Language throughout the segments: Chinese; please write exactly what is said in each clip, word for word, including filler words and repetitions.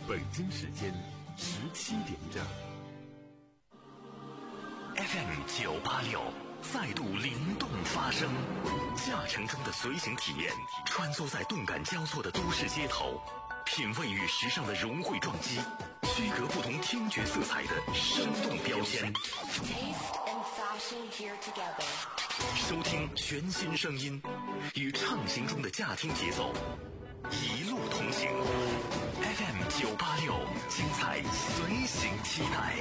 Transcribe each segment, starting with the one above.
北京时间十七点整。 F M 九八六再度灵动发声，驾乘中的随行体验，穿梭在动感交错的都市街头，品味与时尚的融汇撞击，区隔不同听觉色彩的生动标签。收听全新声音，与畅行中的驾听节奏，一路同行。F M 九八六，精彩随行期待。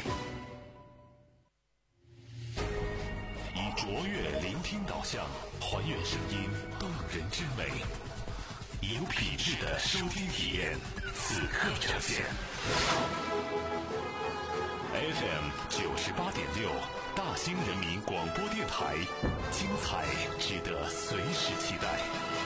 以卓越聆听导向，还原声音动人之美，以有品质的收听体验，此刻呈现。F M 九十八点六，大兴人民广播电台，精彩值得随时期待。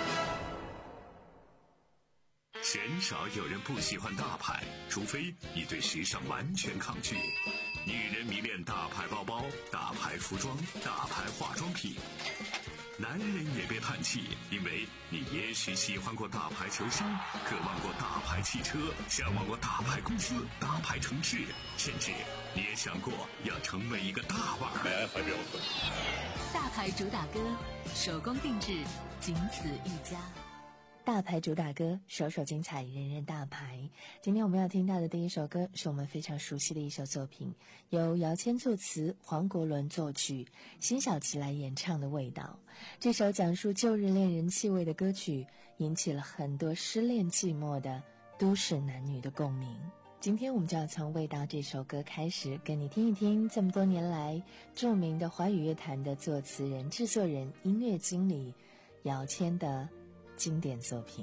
鲜少有人不喜欢大牌，除非你对时尚完全抗拒。女人迷恋大牌包包、大牌服装、大牌化妆品。男人也别叹气，因为你也许喜欢过大牌球星，渴望过大牌汽车，向往过大牌公司、大牌城市，甚至你也想过要成为一个大腕。 大牌主打歌，手工定制，仅此一家。 大牌主打歌，首首精彩，人人大牌。今天我们要听到的第一首歌是我们非常熟悉的一首作品，由姚谦作词，黄国伦作曲，辛晓琪来演唱的《味道》。这首讲述旧日恋人气味的歌曲，引起了很多失恋寂寞的都市男女的共鸣。今天我们就要从《味道》这首歌开始，跟你听一听这么多年来著名的华语乐坛的作词人、制作人、音乐经理姚谦的经典作品。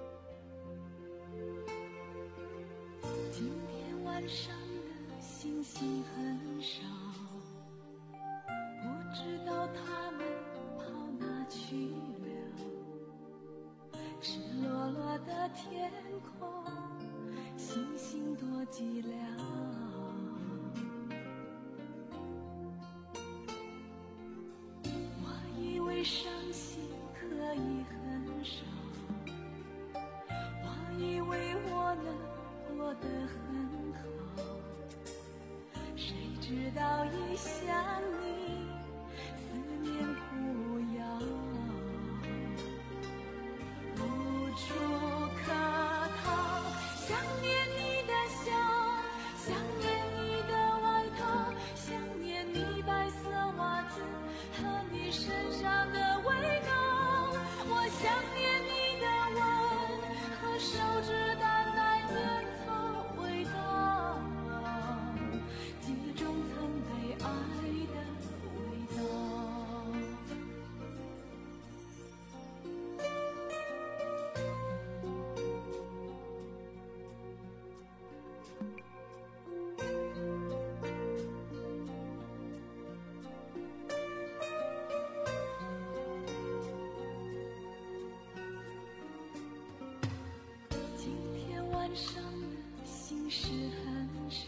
今天晚上的星星很少，不知道他们跑哪去了。赤裸裸的天空，星星多寂寥。我以为伤心可以很少，我以为我能过得很好，谁知道一想你，思念苦药，无处可逃。想念你的笑，想念你的外套，想念你白色袜子和你身上的味道。我想念你的吻和手指淡淡烟草味道，记忆中曾被爱的味道。晚上的心事很少，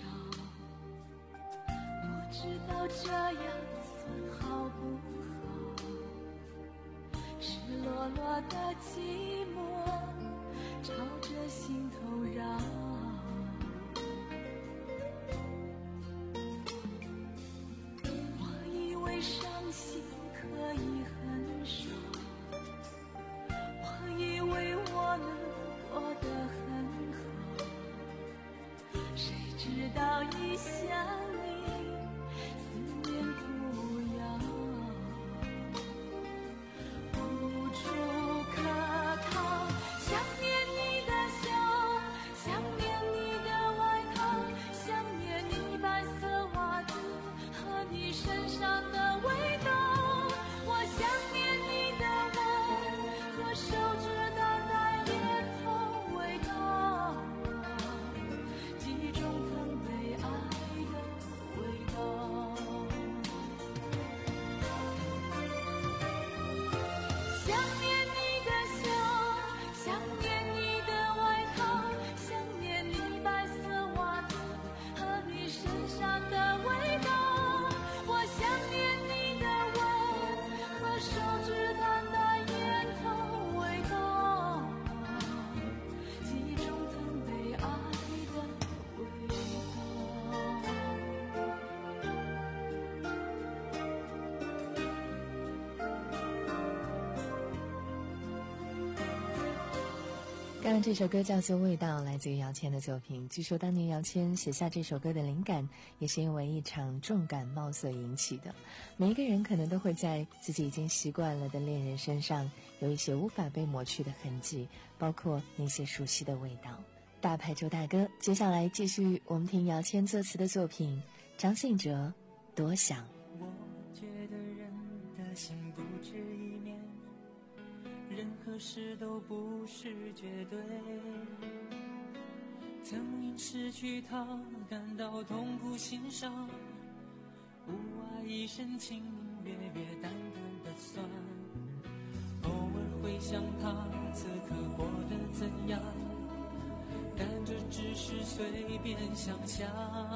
不知道这样算好不好。赤裸裸的寂寞朝着心头绕，我以为伤心可以很少，我以为我能过得很直到一想你，思念苦药，无处可逃。想念你的笑，想念你的外套，想念你白色袜子和你身上的味道。我想念你的吻和手指淡淡烟草味道，记忆中曾被爱的当然这首歌叫做《味道》，来自于姚谦的作品。据说当年姚谦写下这首歌的灵感也是因为一场重感冒所引起的。每一个人可能都会在自己已经习惯了的恋人身上有一些无法被抹去的痕迹，包括那些熟悉的味道。大牌周大哥，接下来继续我们听姚谦作词的作品，张信哲《多想》。 我觉得人的心不止一面，任何事都不是绝对，曾因失去他感到痛苦心伤，不爱一生情隐约约淡淡的酸，偶尔会想他此刻过得怎样，但这只是随便想象，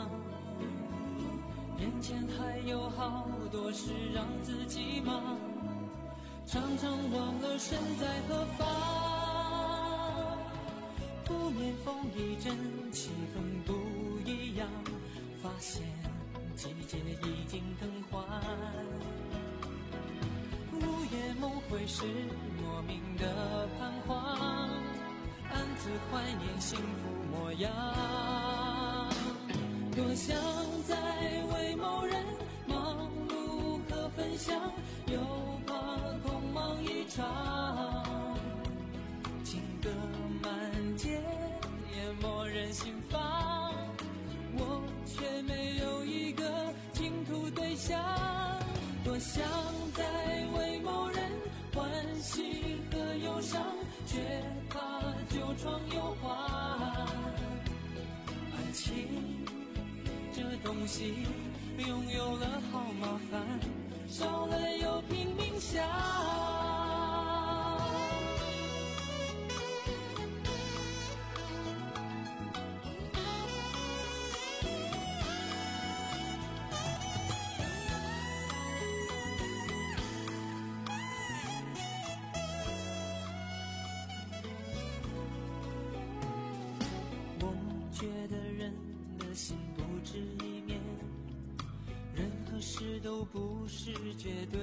眼前还有好多事让自己忙，常常忘了身在何方，扑面风一阵，气氛不一样，发现季节已经更换，午夜梦回时莫名的彷徨，暗自怀念幸福模样，多想再为某人忙碌和分享，又怕空忙一场，情歌满街淹没人心房，我却没有一个倾吐对象，多想再为某人欢喜和忧伤，却怕旧床又换，爱情这东西拥有了好麻烦，少了又拼命想，我觉得人的心不止一面，任何事都不是绝对，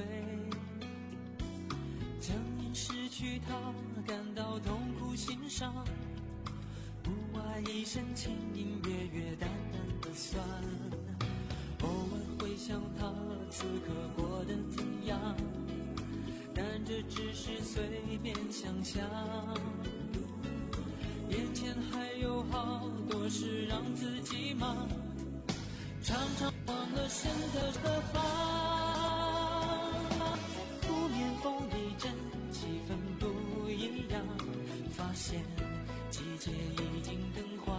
曾因失去他感到痛苦心伤，不爱一生情隐约约淡淡的酸，偶尔会想他此刻过得怎样，但这只是随便想象，眼前还有好多事让自己忙，常常忘了身在何方，扑面风一阵，气氛不一样，发现季节已经更换，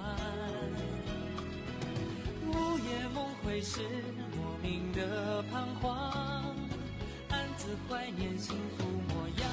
午夜梦回时莫名的彷徨，暗自怀念幸福模样，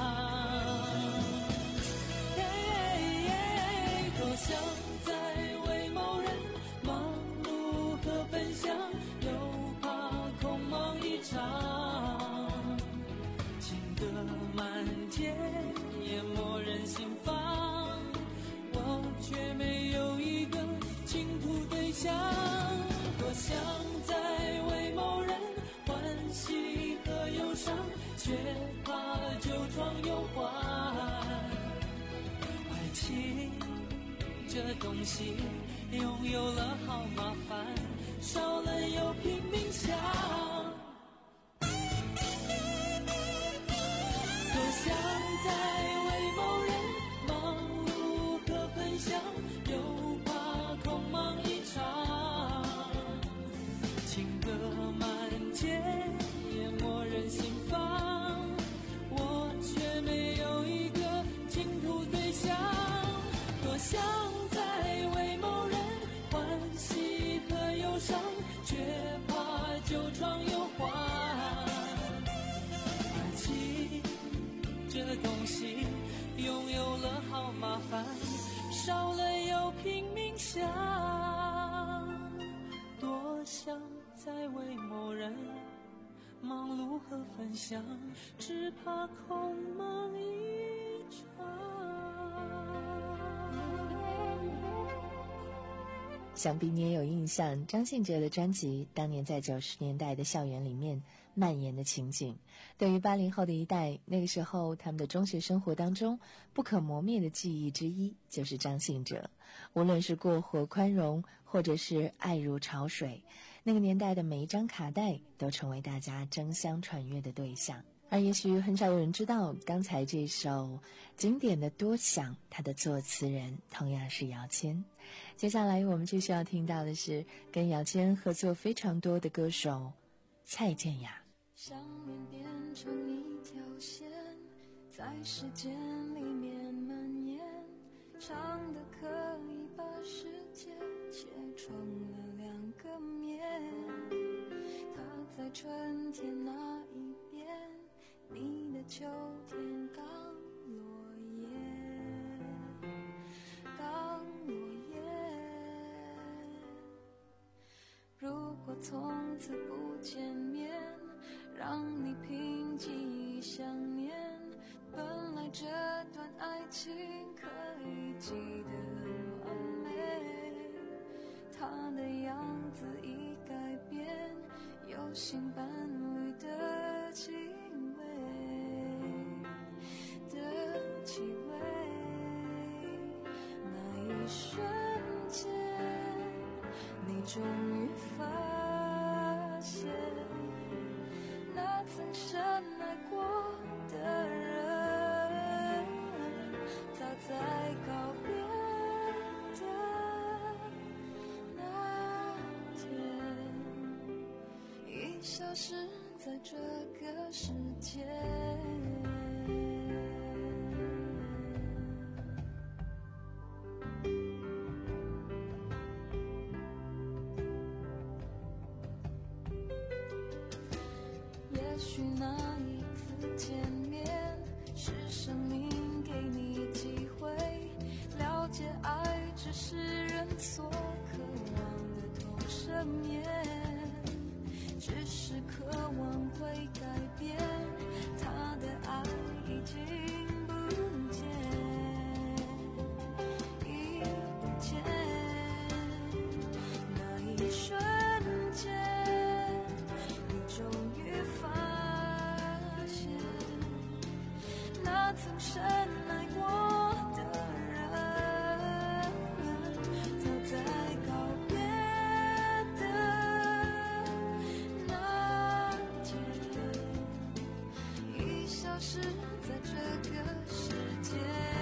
多想再为某人忙碌和分享，又怕空忙一场，情歌满街淹没人心房，我却没有一个倾吐对象，多想再为某人欢喜和忧伤，却怕旧床又换，爱情这东西拥有了好麻烦，少了又拼命想，多想再为某人忙碌和分享，又怕空忙一场，情歌满街淹没人心房，我却没有一个倾吐对象，多想却怕旧床又换，爱情这东西拥有了好麻烦，少了又拼命想，多想再为某人忙碌和分享，只怕空忙一场。 想必你也有印象，张信哲的专辑当年在九十年代的校园里面蔓延的情景。对于八零后的一代，那个时候他们的中学生活当中不可磨灭的记忆之一就是张信哲。无论是过火宽容，或者是爱如潮水，那个年代的每一张卡带都成为大家争相传阅的对象。而也许很少有人知道，刚才这首经典的《多想》，它的作词人同样是姚谦。接下来我们继续要听到的是跟姚谦合作非常多的歌手蔡健雅。 想念变成一条线，在时间里面蔓延，长的可以把世界切成了两个面。它在春天那一边，你的秋天刚落叶，刚落叶。如果从此不见面，让你凭记忆想念，本来这段爱情可以记得很完美，它的样子已改变，有新伴侣的气味的气味。那一瞬间，你终于发现，那曾深爱过的人，早在告别的那天，已消失在这个世界。也许那一次见面，是生命给你机会了解爱，只是人所渴望的同生眠，只是渴望会改变，他的爱已经不见，已不见。那一瞬间，你终于发现，那曾深爱过的人，早在告别的那天，已消失在这个世界。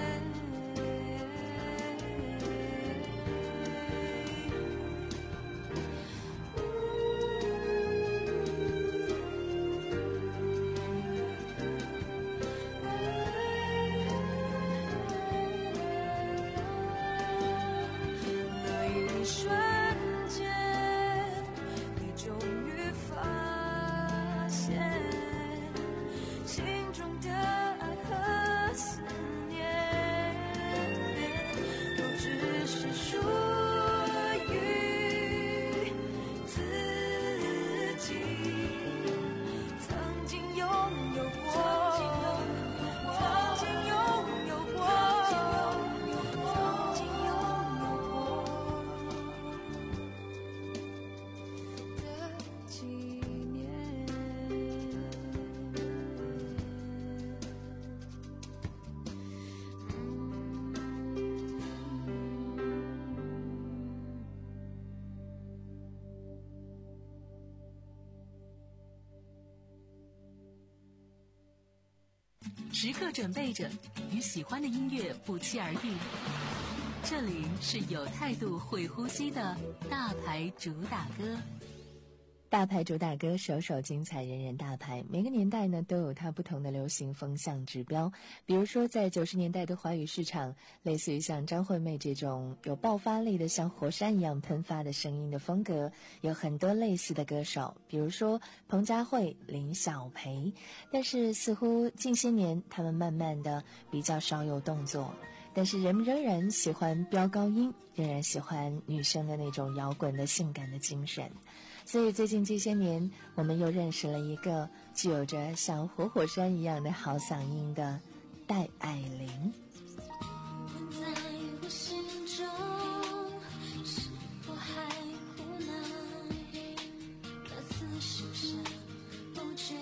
时刻准备着，与喜欢的音乐不期而遇。这里是有态度、会呼吸的大牌主打歌。 大牌主打歌，首首精彩，人人大牌。每个年代呢都有它不同的流行风向指标。比如说在九十年代的华语市场，类似于像张惠妹这种有爆发力的像火山一样喷发的声音的风格，有很多类似的歌手，比如说彭佳慧、林小培。但是似乎近些年他们慢慢的比较少有动作，但是人们仍然喜欢飙高音，仍然喜欢女生的那种摇滚的性感的精神。所以最近这些年，我们又认识了一个具有着像活火山一样的好嗓音的戴爱玲。 在我心中，是否还苦恼？歌词是不是不知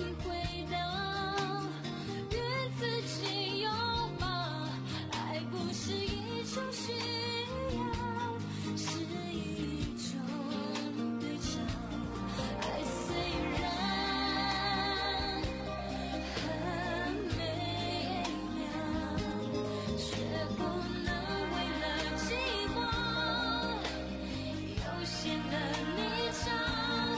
体会到，与自己拥抱，爱不是一种需要，是一种对照。爱虽然很美妙，却不能为了寂寞悠闲的你找。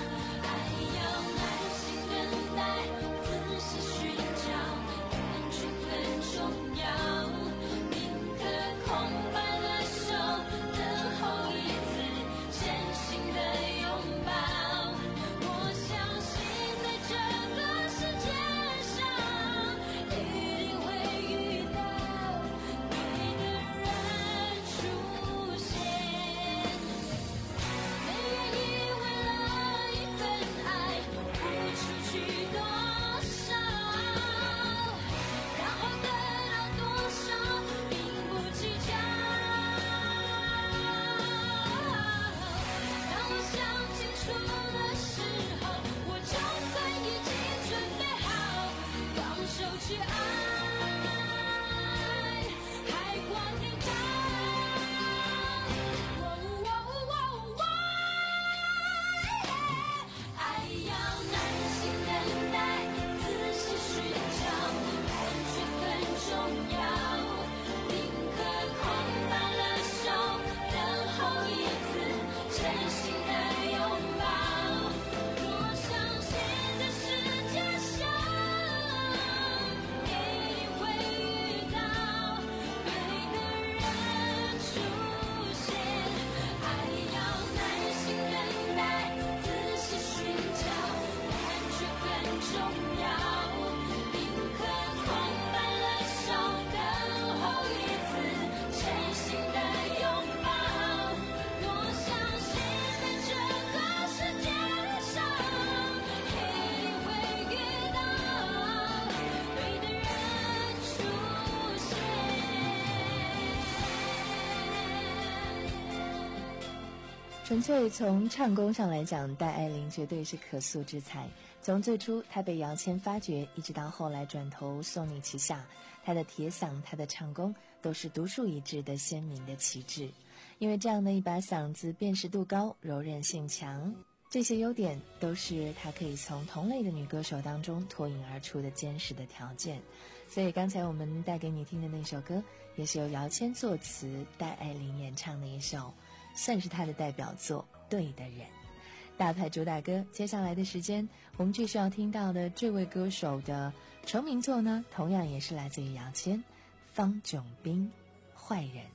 纯粹从唱功上来讲，戴爱玲绝对是可塑之才。从最初她被姚谦发掘，一直到后来转投索尼旗下，她的铁嗓、她的唱功都是独树一帜的鲜明的旗帜。因为这样的一把嗓子，辨识度高，柔韧性强，这些优点都是她可以从同类的女歌手当中脱颖而出的坚实的条件。所以刚才我们带给你听的那首歌，也是由姚谦作词，戴爱玲演唱的一首，算是他的代表作《对的人》。大牌主打歌，接下来的时间我们继续要听到的这位歌手的成名作呢，同样也是来自于姚谦，方炯斌，坏人。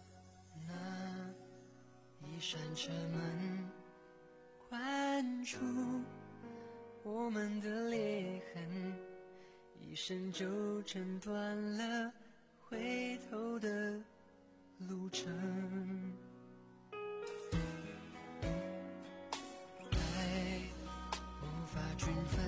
那一扇车门关住我们的裂痕，一生就挣断了回头的路程。爱无法均分，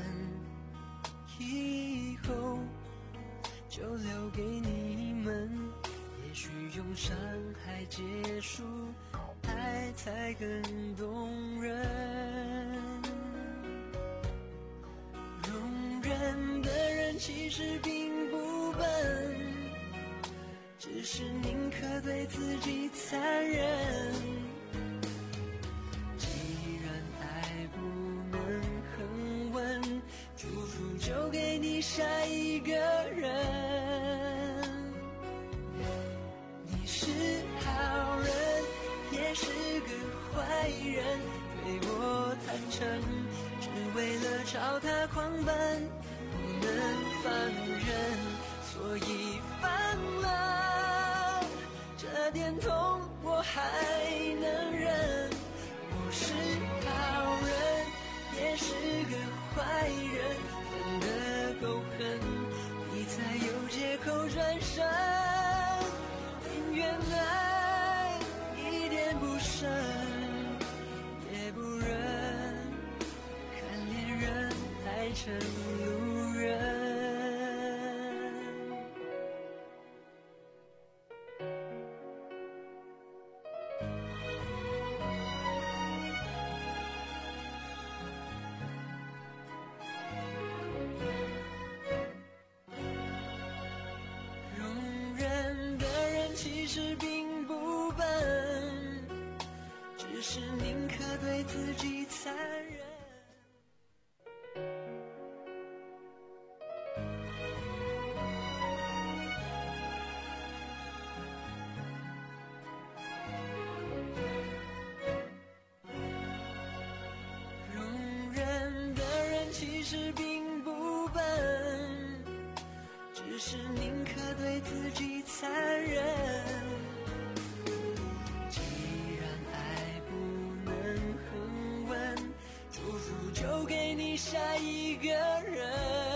以后就留给你们。也许用伤害结束，爱才更动人。容忍的人其实并不笨，只是宁可对自己残忍。既然爱不能恒温，祝福就给你下一个人。你是好人，也是个坏人，对我坦诚，只为了朝他狂奔，不能放任，所以放了。这点痛我还能忍，我是好人，也是个坏人，分得够狠，你才有借口转身。宁愿爱一点不剩，也不忍看恋人爱成路人。 实并不笨，只是宁可对自己残忍。既然爱不能恒稳，祝福就给你下一个人。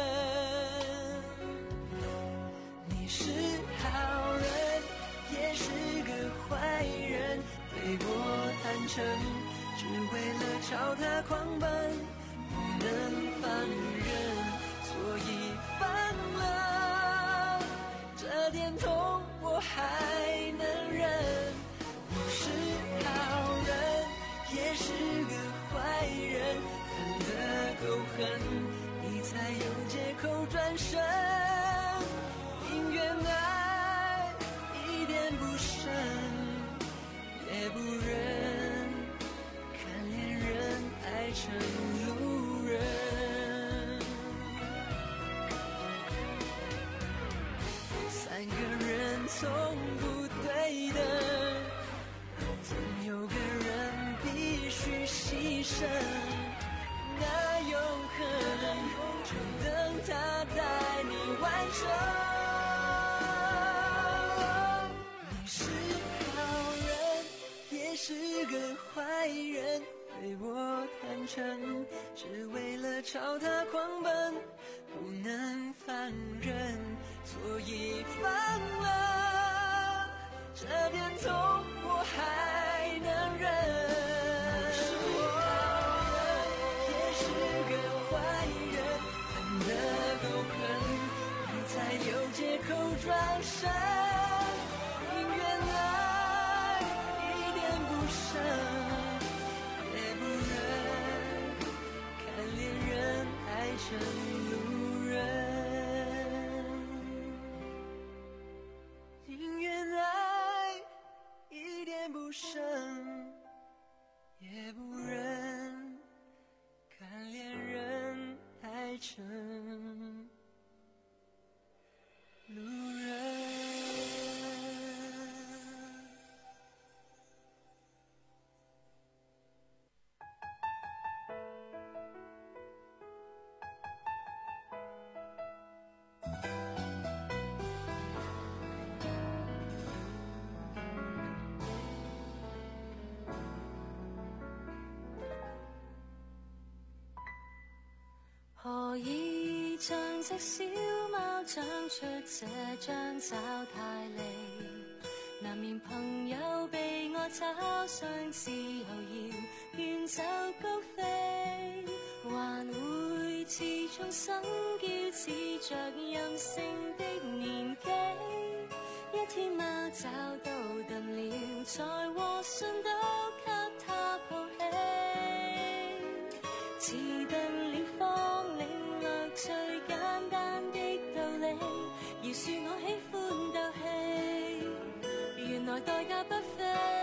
你是好人，也是个坏人，对我坦诚，只为了朝他狂奔，不能放任，所以放了。这点痛我还能忍。你是好人，也是个坏人，恨得够狠，你才有借口转身。宁愿爱一点不深，也不忍看恋人爱成路人。三个人从不对等，总有个人必须牺牲。那永恒就等他带你完成。你是好人，也是个坏人，对我坦诚，只为了朝他狂奔，不能放任，所以放了。这点痛我还能忍。你是好人，也是个坏人，恨得够狠，你才有借口转身。宁愿爱一点不深，也不忍看恋人爱成路人。宁愿爱一点不深，也不忍看恋人爱成路人。 何以像隻小貓長出這張爪太利，難免朋友被我找上之後要遠走高飛，還會自重生驕似着任性的年紀，一天貓找到燉了，才和信都給他抱起，似燉了方領略最簡單的道理，饒恕我喜歡鬥氣，原來代價不菲，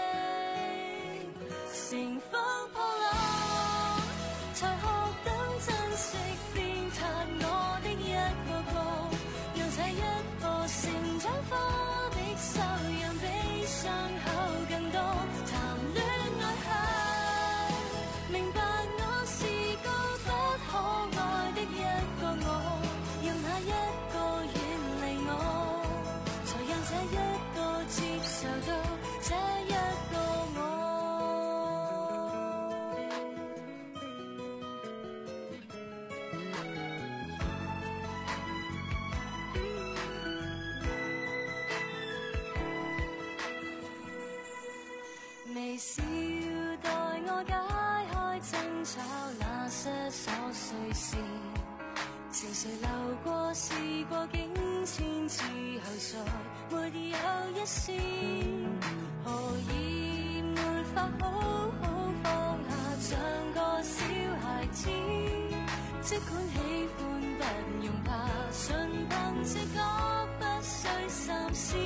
乘風破浪，才學懂珍惜鞭撻我的一個個，讓這一課成長課的修養比傷口更多，談戀愛後明白我是個不可愛的一個我，讓那一個遠離我，才讓這一個接受到這一個我。微笑待我解開爭吵那些瑣碎事，情緒流過事過境遷之後再沒有一絲，何以沒法好好放下像個小孩子，即管喜歡不用怕，純憑直覺不需心思，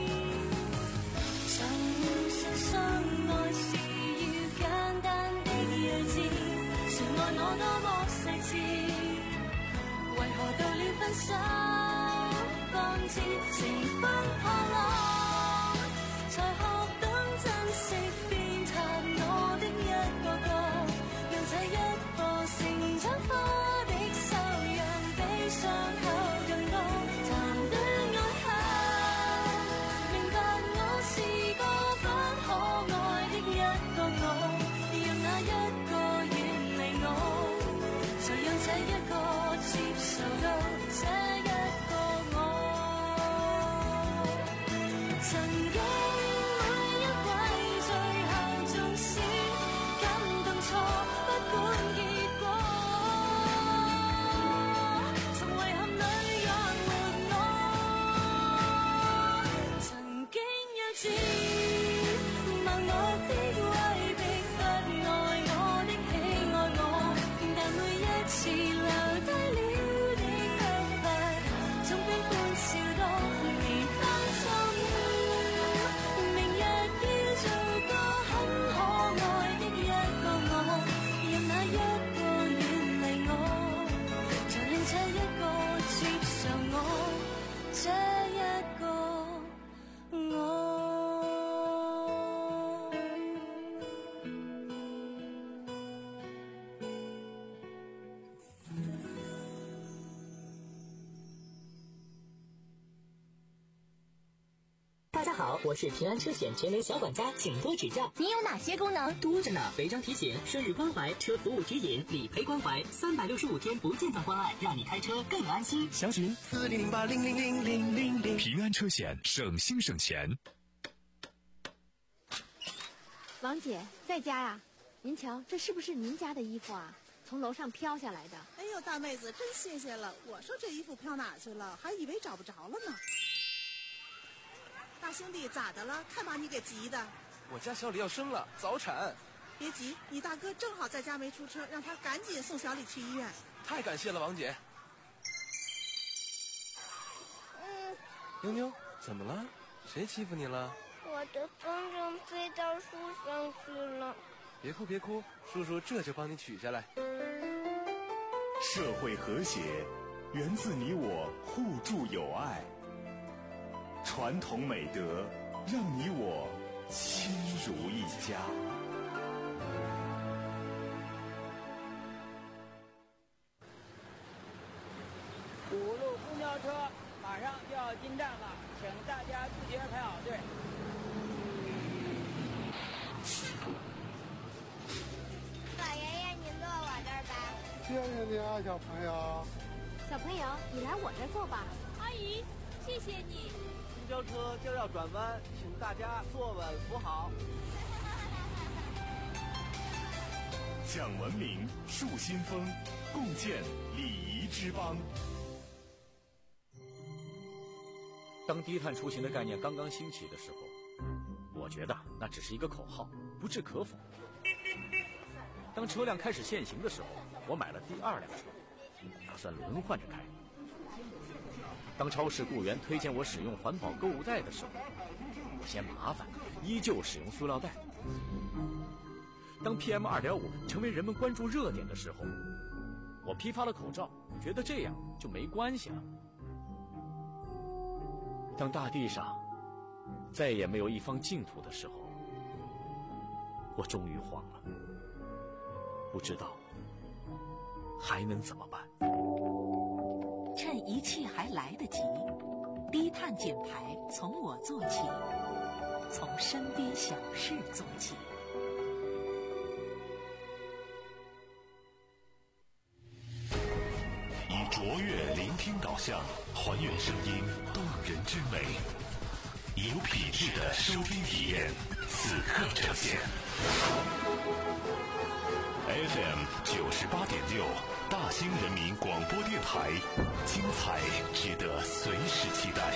曾相信愛是要簡單的睿智，誰愛我多麼細緻，為何到了分手方知乘風破浪，才學懂珍惜鞭撻我的一個個，讓這一課成長課的修好，我是平安车险全能小管家，请多指教。 你有哪些功能？ 多着呢，违章提醒、生日关怀、车服务指引、理赔关怀，三百六十五天不间断关爱，让你开车更安心。 详询四零零八零零零零零零。 平安车险，省心省钱。 王姐在家呀？您瞧，这是不是您家的衣服啊？从楼上飘下来的。 哎呦，大妹子，真谢谢了！我说这衣服飘哪去了，还以为找不着了呢。大兄弟，咋的了？看把你给急的。 我家小李要生了，早产。 别急，你大哥正好在家没出车，让他赶紧送小李去医院。 太感谢了，王姐。 嗯。 妞妞，怎么了？谁欺负你了？ 我的风筝飞到树上去了。 别哭别哭，叔叔这就帮你取下来。 社会和谐源自你我互助友爱，传统美德让你我亲如一家。 五路公交车马上就要进站了，请大家自觉排好队。 老爷爷，您坐我这儿吧。 谢谢你啊，小朋友。 小朋友，你来我这儿坐吧。 阿姨，谢谢你。 公交车就要转弯，请大家坐稳扶好。 讲文明，树新风，共建礼仪之邦。 当低碳出行的概念刚刚兴起的时候，我觉得那只是一个口号，不置可否。当车辆开始限行的时候，我买了第二辆车，打算轮换着开。当超市雇员推荐我使用环保购物袋的时候，我嫌麻烦，依旧使用塑料袋。当 P M 二点五 成为人们关注热点的时候，我批发了口罩，觉得这样就没关系了。当大地上再也没有一方净土的时候，我终于慌了，不知道还能怎么办。 趁一切还来得及，低碳减排从我做起，从身边小事做起。 以卓越聆听导向，还原声音动人之美，有品质的收听体验，此刻呈现。F M 九十八点六，大兴人民广播电台，精彩值得随时期待。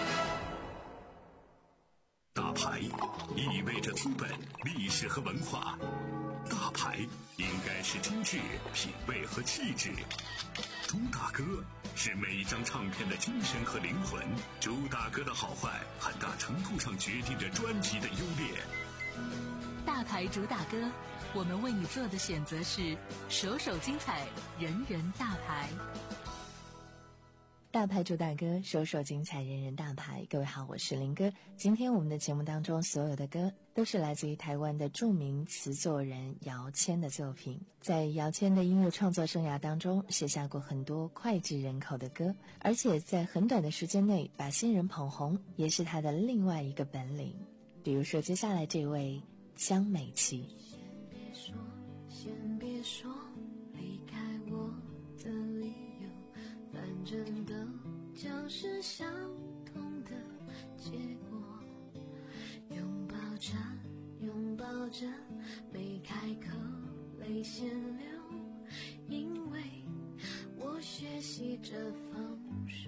大牌意味着资本、历史和文化，大牌应该是精致、品味和气质。朱大哥是每一张唱片的精神和灵魂，朱大哥的好坏很大程度上决定着专辑的优劣。 大牌朱大哥，我们为你做的选择是首首精彩，人人大牌。 大牌朱大哥，首首精彩，人人大牌。各位好，我是林哥。今天我们的节目当中所有的歌都是来自于台湾的著名词作人姚谦的作品。在姚谦的音乐创作生涯当中，写下过很多脍炙人口的歌，而且在很短的时间内把新人捧红，也是他的另外一个本领。比如说接下来这位江美琪。 先别说离开我的理由，反正都将是相同的结果。拥抱着拥抱着没开口泪先流，因为我学习着放手。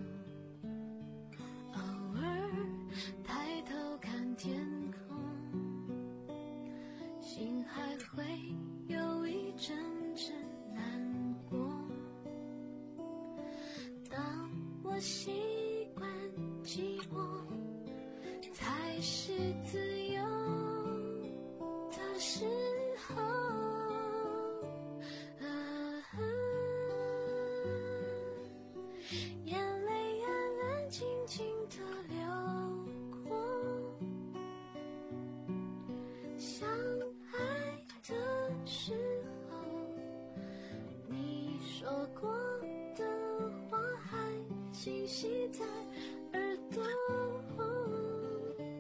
偶尔抬头看天空，心还会有一阵阵难过。当我习惯寂寞，才是自由的时候。啊啊、眼泪安安静静地流过，相爱的时候，你说过的话还清晰在耳朵。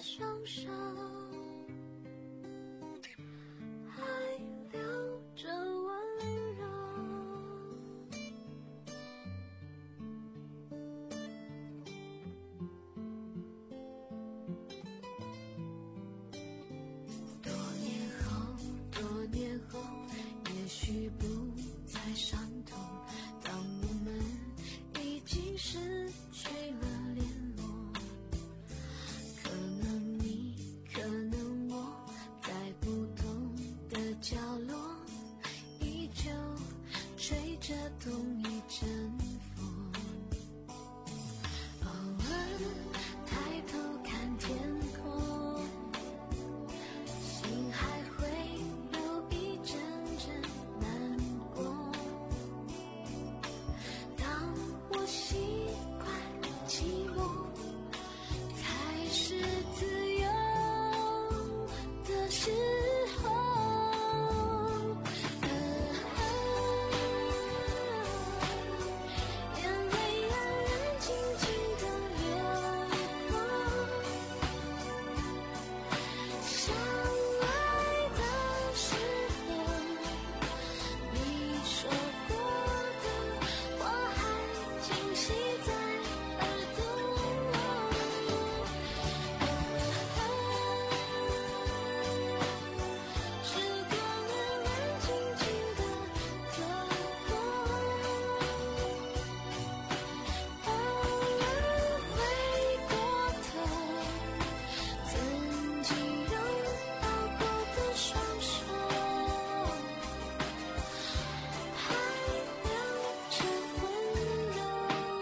双手，还留着温柔。多年后，多年后，也许不再伤痛。当我们已经失去了联络，可能你，可能我，在不同的角落，依旧吹着同一阵风。偶尔抬头看天空，心还会有一阵阵难过。当我习惯寂寞，才是自由的时候。眼泪安安静静地流过，相爱的时候，你说过的话还清晰在耳朵。时光安安静静地走过，偶尔回过头，曾经拥抱过的双手，还留着温柔。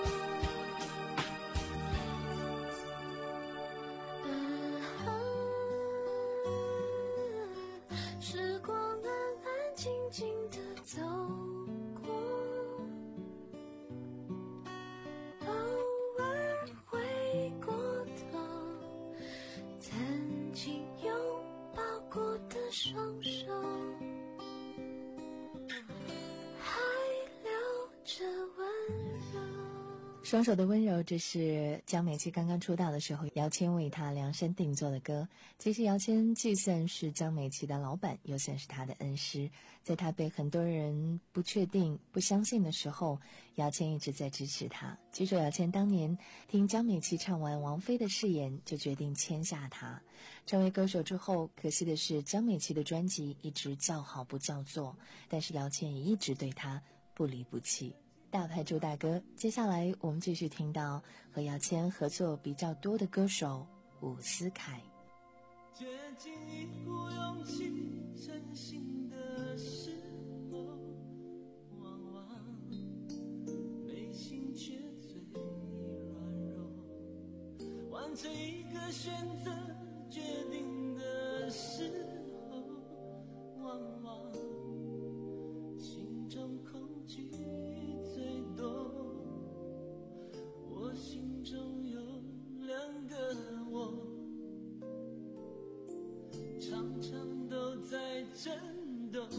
时光安安静静地走过，偶尔回过头，曾经拥抱过的双手，还留着温柔。 双手的温柔，这是江美琪刚刚出道的时候，姚谦为她量身定做的歌。其实姚谦既算是江美琪的老板，又算是她的恩师。在她被很多人不确定、不相信的时候，姚谦一直在支持她。据说姚谦当年听江美琪唱完王菲的誓言，就决定签下她。成为歌手之后，可惜的是江美琪的专辑一直叫好不叫座，但是姚谦也一直对她不离不弃。大牌朱大哥，接下来我们继续听到和姚谦合作比较多的歌手伍思凯。 接近一股勇气，真心的时候，往往内心却最软弱。完成一个选择决定的时候，往往心中恐惧最多。我心中有两个我，常常都在震动，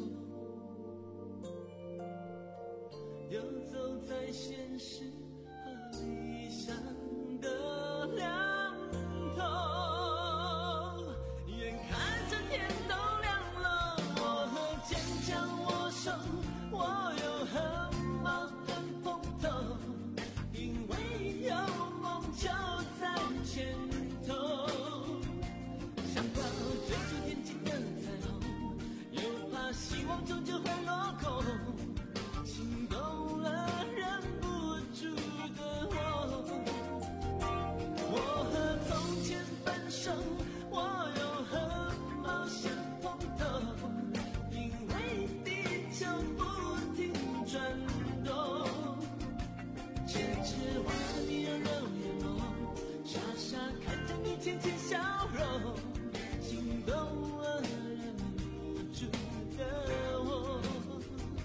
游走在现实和理想的两头，眼看着天都亮了，我和坚强握手，我有和矛盾碰头，因为有梦就在前头。想要追逐天际的彩虹，又怕希望终究会落空，心动了忍不住的我。我和从前分手，我又和冒险碰头，因为地球不停转动。痴痴望着你的肉眼眸，傻傻看着你浅浅笑容，心动了忍不住的我。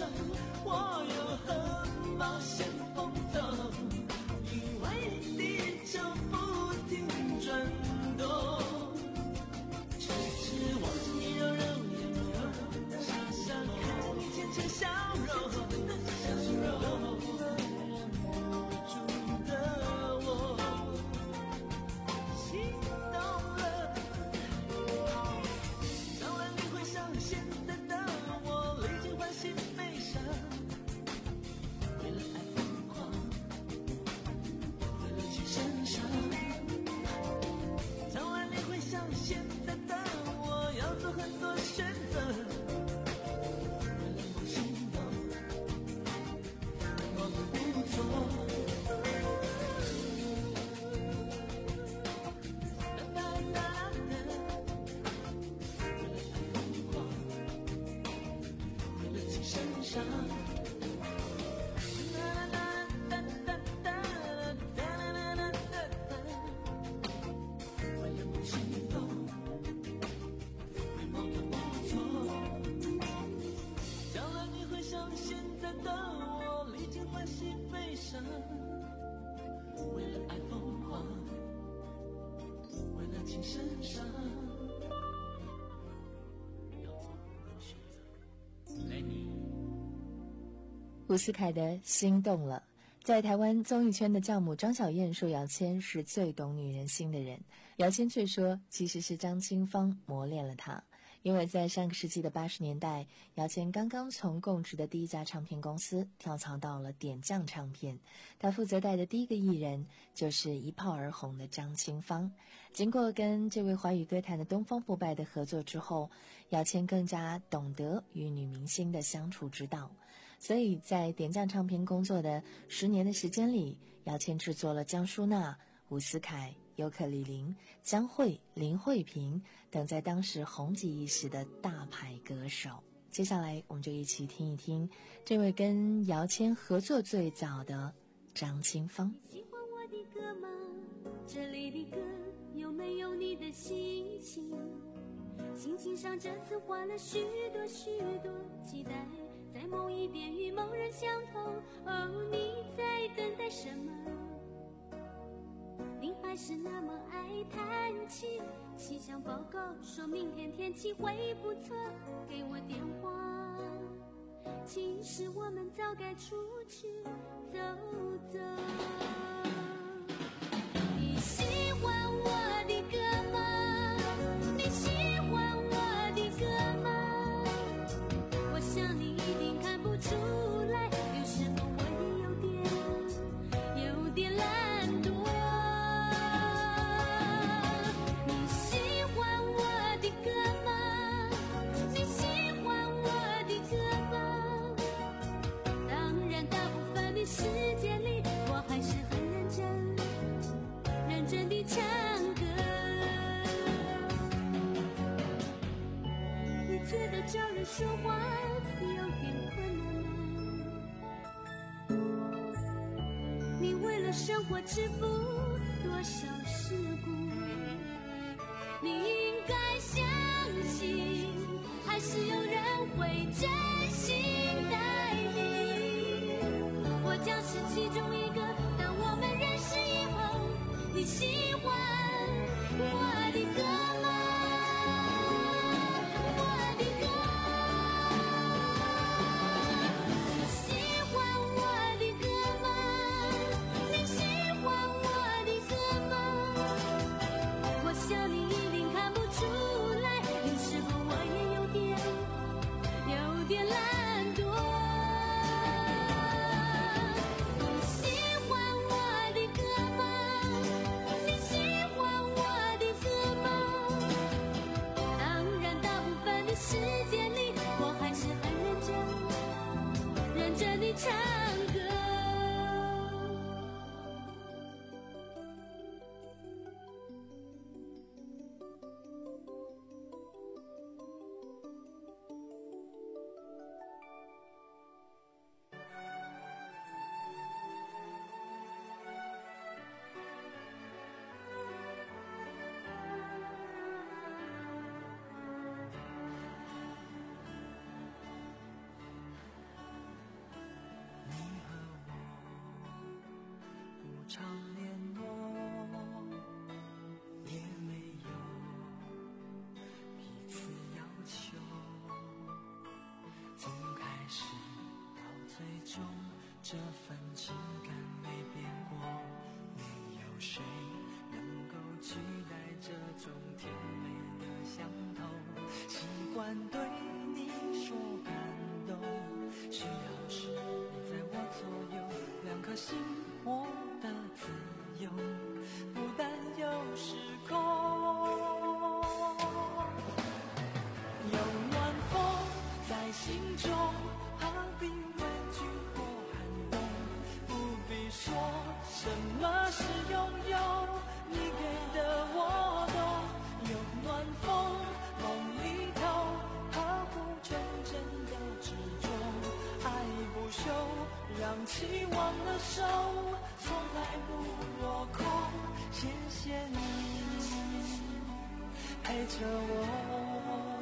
我有很冒险碰头，因为地球不停转动，痴痴望着你柔柔眼眸，傻傻看你浅浅笑容，笑容忍不住的我心动了。当然你会像现在的我，历经欢喜悲伤，为了爱疯狂，为了情深伤。当然你会像现在的我，要做很多选择，为了梦心动，我不错。为了爱疯狂，为了情深伤，要做很多选择。来你。 伍思凯的心动了。在台湾综艺圈的教母张小燕说，姚谦是最懂女人心的人。姚谦却说，其实是张清芳磨练了他。因为在上个世纪的八十年代，姚谦刚刚从供职的第一家唱片公司跳槽到了点将唱片，他负责带的第一个艺人就是一炮而红的张清芳。经过跟这位华语歌坛的东方不败的合作之后，姚谦更加懂得与女明星的相处之道。所以在点将唱片工作的十年的时间里，姚谦制作了江淑娜、伍思凯、尤克里林、江蕙、林慧萍等在当时红极一时的大牌歌手。接下来我们就一起听一听这位跟姚谦合作最早的张清芳。 喜欢我的歌吗？这里的歌有没有你的心情？心情上这次换了许多许多期待，在某一边与某人相同。哦，你在等待什么？你还是那么爱叹气，气象报告说明天天气会不错，给我电话。其实我们早该出去走走。你喜欢我的歌吗？你喜欢我的歌吗？我想你一定看不出来，有时候我也有点有点懒惰。你喜欢我的歌吗？你喜欢我的歌吗？当然大部分的时间里，我还是很认真认真地唱歌。你觉得找人说话有点困难吗？你为了生活支付多少事故？你应该相信，还是有人会真心待你。我将是其中一个，当我们认识以后，你喜欢我的歌吗？我的歌。你喜欢我的歌吗？你喜欢我的歌吗？我想你一定看不出来，有时候我也有点有点懒惰。你喜欢我的歌吗？你喜欢我的歌吗？当然大部分的时间里，我还是很认真认真地唱歌。 常联络，也没有彼此要求，从开始到最终，这份情感没变过，没有谁能够取代这种甜美的相投，习惯对你说感动，需要时你在我左右，两颗心活得自由，不担忧时空。有暖风在心中，何必畏惧或寒冬，不必说什么是拥有，你给的我懂。有暖风梦里头，呵护纯真的执着，爱不休，让期望的手从来不落空。谢谢你陪着我。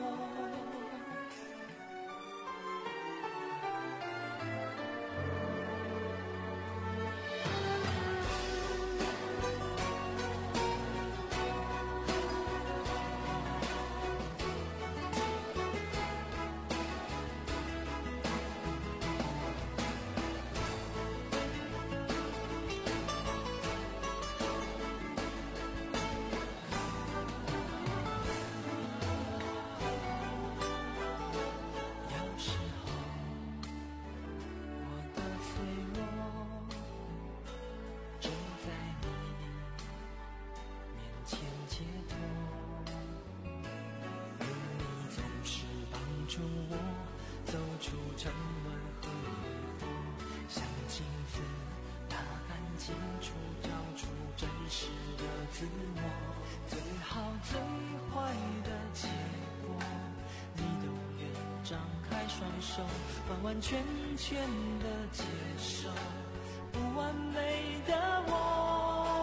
自我最好最坏的结果，你都愿张开双手，完完全全的接受不完美的我。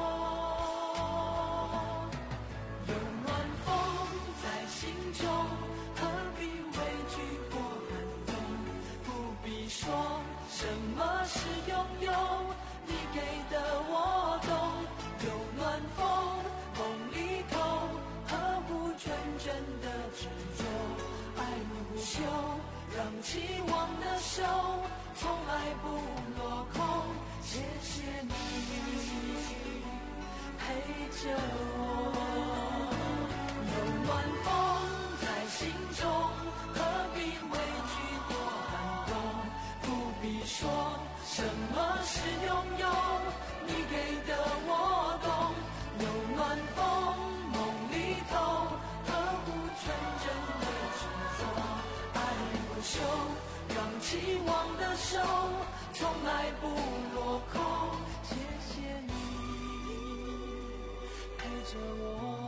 有暖风在心中，何必畏惧或寒冬，不必说什么是拥有，你给的我懂。有暖风梦里头，呵护纯真的执着，爱不休，让期望的手从来不落空。谢谢你陪着我。有暖风在心中，何必畏惧或寒冬，不必说什么是拥有，你给的我懂。有暖风梦里头，呵护纯真的执着，爱不休，让期望的手从来不落空。谢谢你陪着我。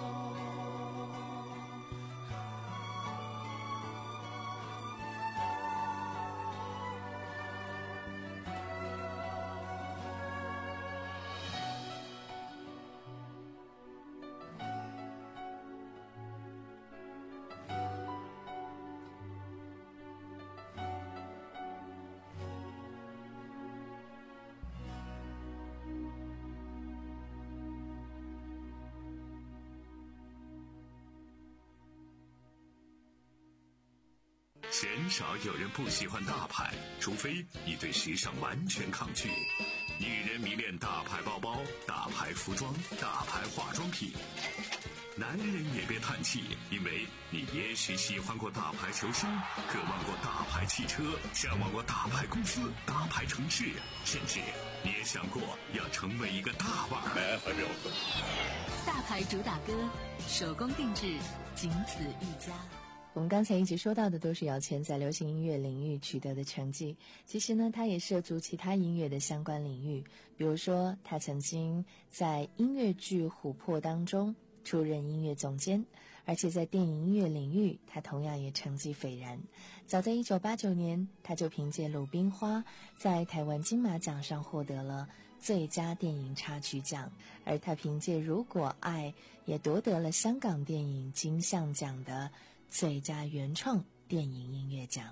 鲜少有人不喜欢大牌，除非你对时尚完全抗拒。女人迷恋大牌包包、大牌服装、大牌化妆品。男人也别叹气，因为你也许喜欢过大牌球星，渴望过大牌汽车，向往过大牌公司、大牌城市，甚至你也想过要成为一个大腕儿。 大牌主打歌，手工定制，仅此一家。 我们刚才一直说到的都是姚谦在流行音乐领域取得的成绩，其实呢，他也涉足其他音乐的相关领域，比如说他曾经在音乐剧《琥珀》当中出任音乐总监，而且在电影音乐领域，他同样也成绩斐然。早在一九八九年，他就凭借《鲁冰花》在台湾金马奖上获得了最佳电影插曲奖，而他凭借《如果爱》也夺得了香港电影金像奖的最佳原创电影音乐奖。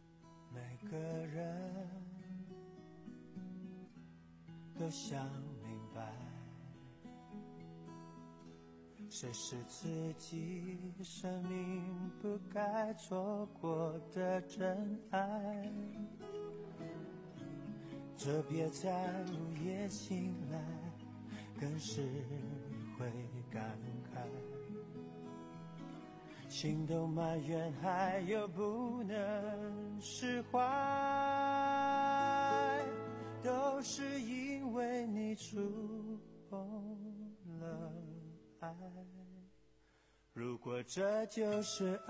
每个人都像你谁是自己生命不该错过的真爱？这别在午夜醒来，更是会感慨，心动埋怨还有不能释怀，都是因为你触碰了爱。如果这就是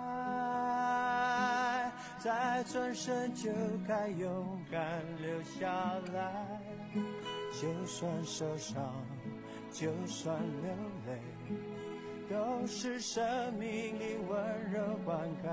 爱，再转身就该勇敢留下来，就算受伤，就算流泪，都是生命里温柔灌溉。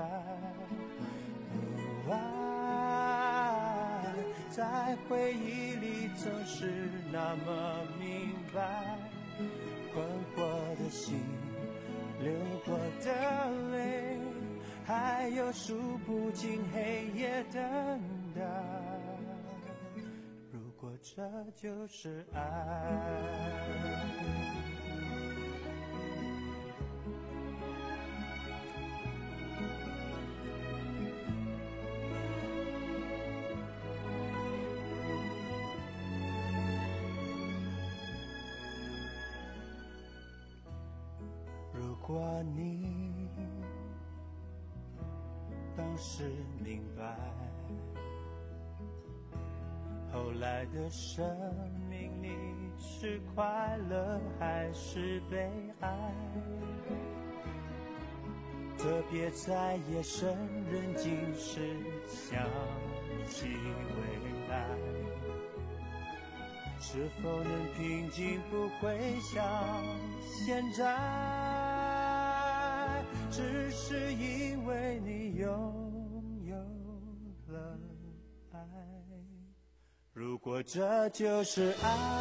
哦，爱在回忆里总是那么明白，困惑的心，流过的泪，还有数不尽黑夜等待。如果这就是爱，如果你当时明白，后来的生命里是快乐还是悲哀，特别在夜深人静时想起未来，是否能平静不会像现在，只是因为你拥有了爱。如果这就是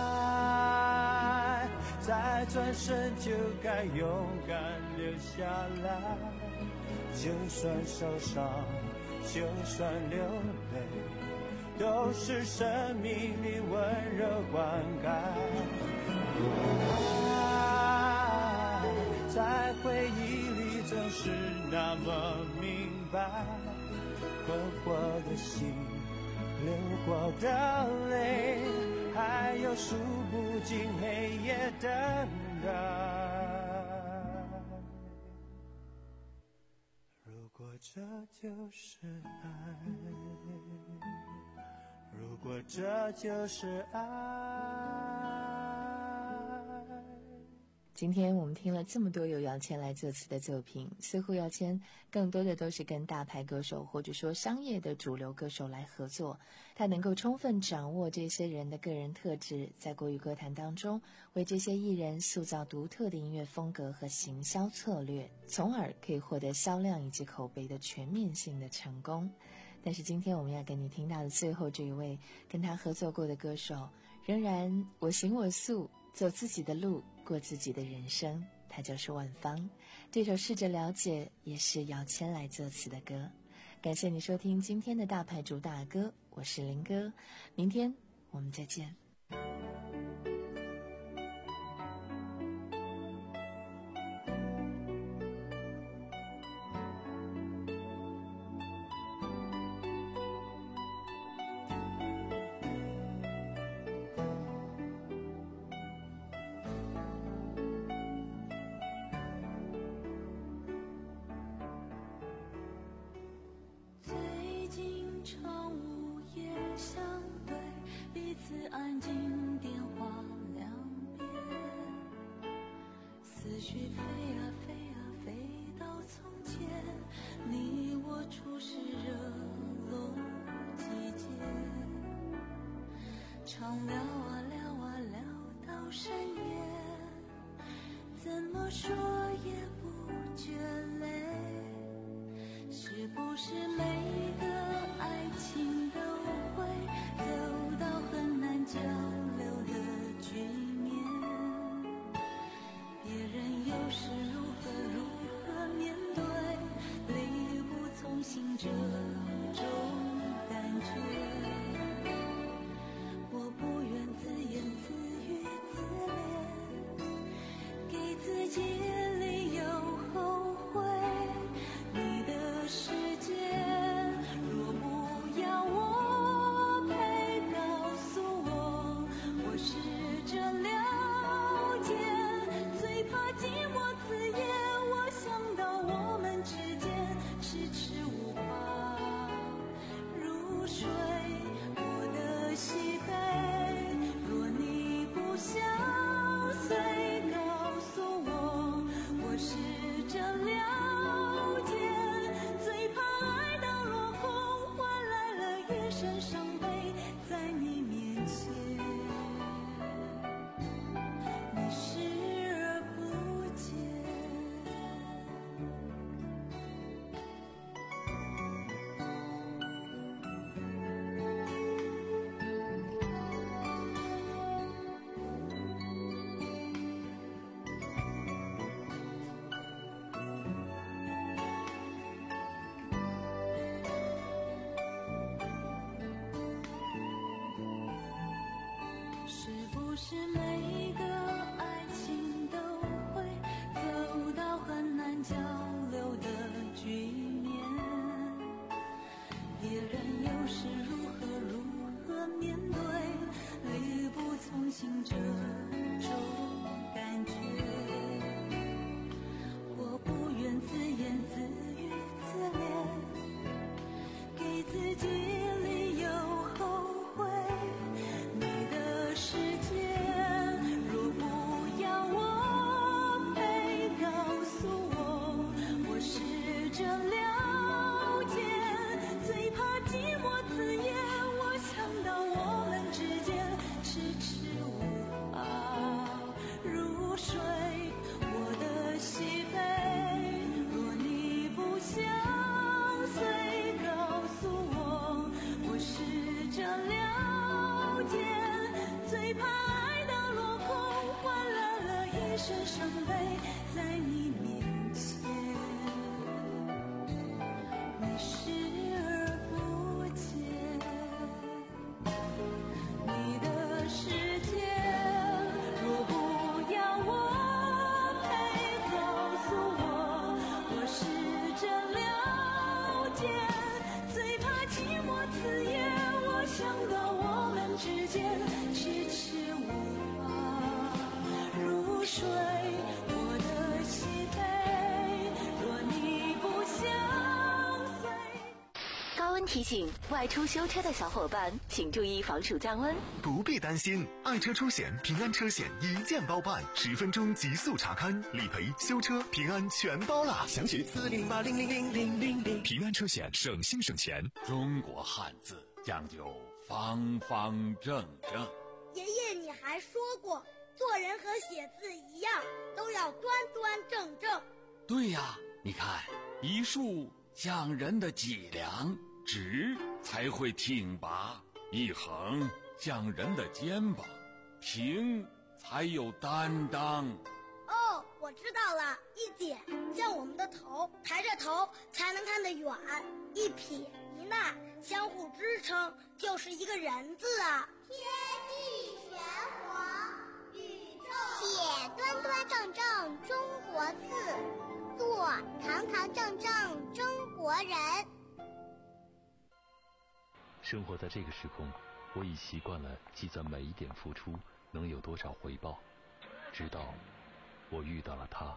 爱，再转身就该勇敢留下来，就算受伤，就算流泪，都是生命里温柔灌溉。爱在回忆里总是那么明白，困惑的心，流过的泪，还有数不尽黑夜等待。如果这就是爱，如果这就是爱。 今天我们听了这么多由姚谦来作词的作品，似乎姚谦更多的都是跟大牌歌手或者说商业的主流歌手来合作，他能够充分掌握这些人的个人特质，在国语歌坛当中为这些艺人塑造独特的音乐风格和行销策略，从而可以获得销量以及口碑的全面性的成功。但是今天我们要跟你听到的最后这一位跟他合作过的歌手，仍然我行我素，走自己的路，过自己的人生，他就是万芳。这首试着了解也是姚谦来作词的歌。感谢你收听今天的大牌主打歌，我是林哥，明天我们再见。 安静电话两边，思绪飞啊飞啊飞到从前，你我初识热络季节，常聊啊聊啊聊到深夜，怎么说也不觉累，是不是每个爱情都会走到很难交流的局面，别人又是如何如何面对，力不从心这种感觉，我不愿自言自语自怜，给自己身伤悲在你面前，你视而不见。是不是每个爱情都会走到很难交流的局面？别人又是如何如何面对力不从心这种感觉？我不愿自言自语自怜，给自己理由后悔。你的世界若不要我陪，告诉我，我试着了解。最怕寂寞刺眼，我想到我们之间迟迟无法入睡。我的喜悲，若你不相随，告诉我，我试着了解。最怕爱到落空，换来了一身伤悲在你面前，你视而不见。你的世界若不要我陪，告诉我，我试着了解。最怕寂寞刺眼，我想到我们之间迟迟无法入睡。我的喜悲，若你不相随。 高温提醒：外出修车的小伙伴，请注意防暑降温。 不必担心，爱车出险平安车险一键包办，十分钟极速查看、理赔、修车，平安全包啦！详询四零八零零零零零零。平安车险，省心省钱。 中国汉字讲究方方正正。 爷爷，你还说过，做人和写字一样，都要端端正正。 对呀，你看，一竖讲人的脊梁，直才会挺拔；一横讲人的肩膀，平才有担当。 哦，我知道了，一点像我们的头，抬着头才能看得远；一撇一捺相互支撑，就是一个人字啊。 天地玄黄，宇宙写端端正正中国字，做堂堂正正中国人。 生活在这个时空，我已习惯了计算每一点付出能有多少回报，直到我遇到了他。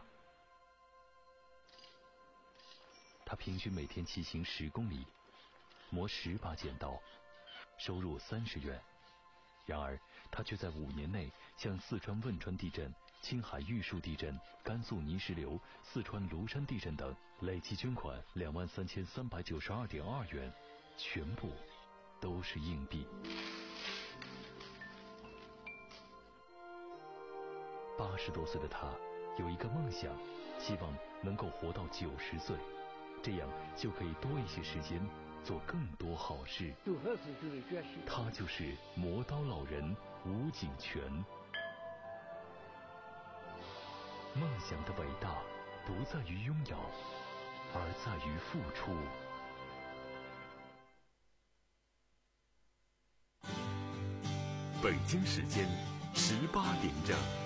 他平均每天骑行十公里，磨十把剪刀，收入三十元。然而他却在五年内向四川汶川地震、青海玉树地震、甘肃泥石流、四川庐山地震等累计捐款两万三千三百九十二点二元，全部都是硬币。八十多岁的他有一个梦想，希望能够活到九十岁，这样就可以多一些时间做更多好事。 九十岁就得学习。 他就是磨刀老人吴景全。梦想的伟大不在于拥有，而在于付出。 北京时间十八点整。